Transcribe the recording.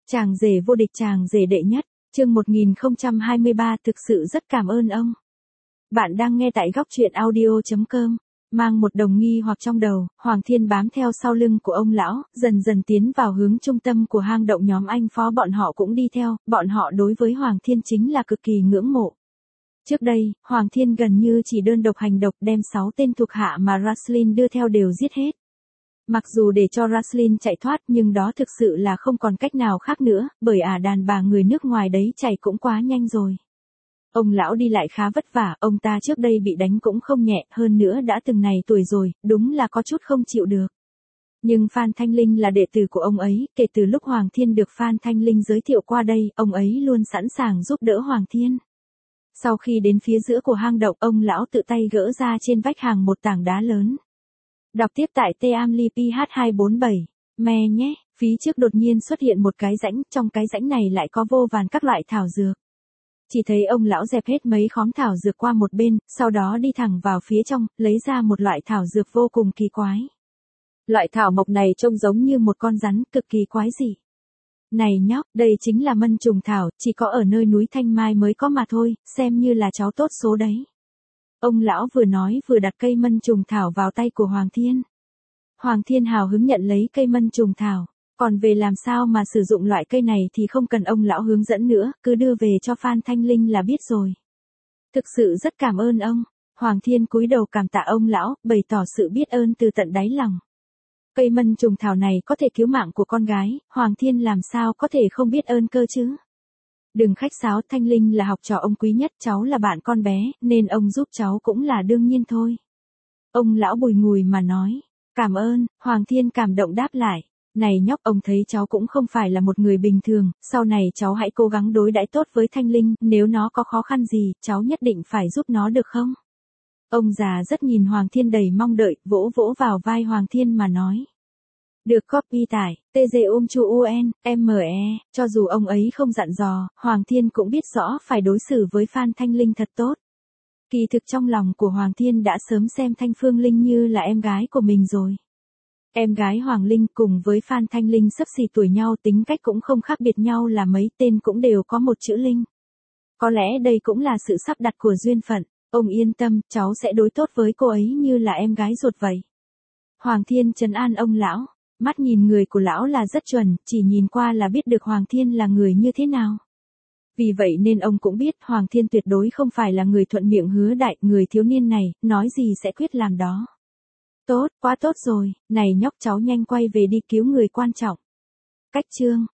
Chàng rể vô địch, chàng rể đệ nhất, chương 1023 thực sự rất cảm ơn ông. Bạn đang nghe tại góc truyện audio.com. Mang một đồng nghi hoặc trong đầu, Hoàng Thiên bám theo sau lưng của ông lão, dần dần tiến vào hướng trung tâm của hang động. Nhóm anh Phó bọn họ cũng đi theo, bọn họ đối với Hoàng Thiên chính là cực kỳ ngưỡng mộ. Trước đây, Hoàng Thiên gần như chỉ đơn độc hành động đem 6 tên thuộc hạ mà Raslin đưa theo đều giết hết. Mặc dù để cho Raslin chạy thoát nhưng đó thực sự là không còn cách nào khác nữa, bởi đàn bà người nước ngoài đấy chạy cũng quá nhanh rồi. Ông lão đi lại khá vất vả, ông ta trước đây bị đánh cũng không nhẹ, hơn nữa đã từng này tuổi rồi, đúng là có chút không chịu được. Nhưng Phan Thanh Linh là đệ tử của ông ấy, kể từ lúc Hoàng Thiên được Phan Thanh Linh giới thiệu qua đây, ông ấy luôn sẵn sàng giúp đỡ Hoàng Thiên. Sau khi đến phía giữa của hang động, ông lão tự tay gỡ ra trên vách hang một tảng đá lớn. Đọc tiếp tại Teamli PH247, me nhé, phía trước đột nhiên xuất hiện một cái rãnh, trong cái rãnh này lại có vô vàn các loại thảo dược. Chỉ thấy ông lão dẹp hết mấy khóm thảo dược qua một bên, sau đó đi thẳng vào phía trong, lấy ra một loại thảo dược vô cùng kỳ quái. Loại thảo mộc này trông giống như một con rắn, cực kỳ quái dị. Này nhóc, đây chính là mân trùng thảo, chỉ có ở nơi núi Thanh Mai mới có mà thôi, xem như là cháu tốt số đấy. Ông lão vừa nói vừa đặt cây mân trùng thảo vào tay của Hoàng Thiên. Hoàng Thiên hào hứng nhận lấy cây mân trùng thảo, còn về làm sao mà sử dụng loại cây này thì không cần ông lão hướng dẫn nữa, cứ đưa về cho Phan Thanh Linh là biết rồi. Thực sự rất cảm ơn ông. Hoàng Thiên cúi đầu cảm tạ ông lão, bày tỏ sự biết ơn từ tận đáy lòng. Cây mân trùng thảo này có thể cứu mạng của con gái, Hoàng Thiên làm sao có thể không biết ơn cơ chứ. Đừng khách sáo, Thanh Linh là học trò ông quý nhất, cháu là bạn con bé, nên ông giúp cháu cũng là đương nhiên thôi. Ông lão bùi ngùi mà nói, cảm ơn. Hoàng Thiên cảm động đáp lại, này nhóc, ông thấy cháu cũng không phải là một người bình thường, sau này cháu hãy cố gắng đối đãi tốt với Thanh Linh, nếu nó có khó khăn gì, cháu nhất định phải giúp nó được không? Ông già rất nhìn Hoàng Thiên đầy mong đợi, vỗ vỗ vào vai Hoàng Thiên mà nói. Được copy tải, TG-UM-ME, cho dù ông ấy không dặn dò, Hoàng Thiên cũng biết rõ phải đối xử với Phan Thanh Linh thật tốt. Kỳ thực trong lòng của Hoàng Thiên đã sớm xem Thanh Phương Linh như là em gái của mình rồi. Em gái Hoàng Linh cùng với Phan Thanh Linh xấp xì tuổi nhau, tính cách cũng không khác biệt nhau là mấy, tên cũng đều có một chữ Linh. Có lẽ đây cũng là sự sắp đặt của duyên phận, ông yên tâm, cháu sẽ đối tốt với cô ấy như là em gái ruột vậy. Hoàng Thiên trấn an ông lão. Mắt nhìn người của lão là rất chuẩn, chỉ nhìn qua là biết được Hoàng Thiên là người như thế nào. Vì vậy nên ông cũng biết Hoàng Thiên tuyệt đối không phải là người thuận miệng hứa đại, người thiếu niên này, nói gì sẽ quyết làm đó. Tốt, quá tốt rồi, này nhóc, cháu nhanh quay về đi cứu người quan trọng. Cách chương.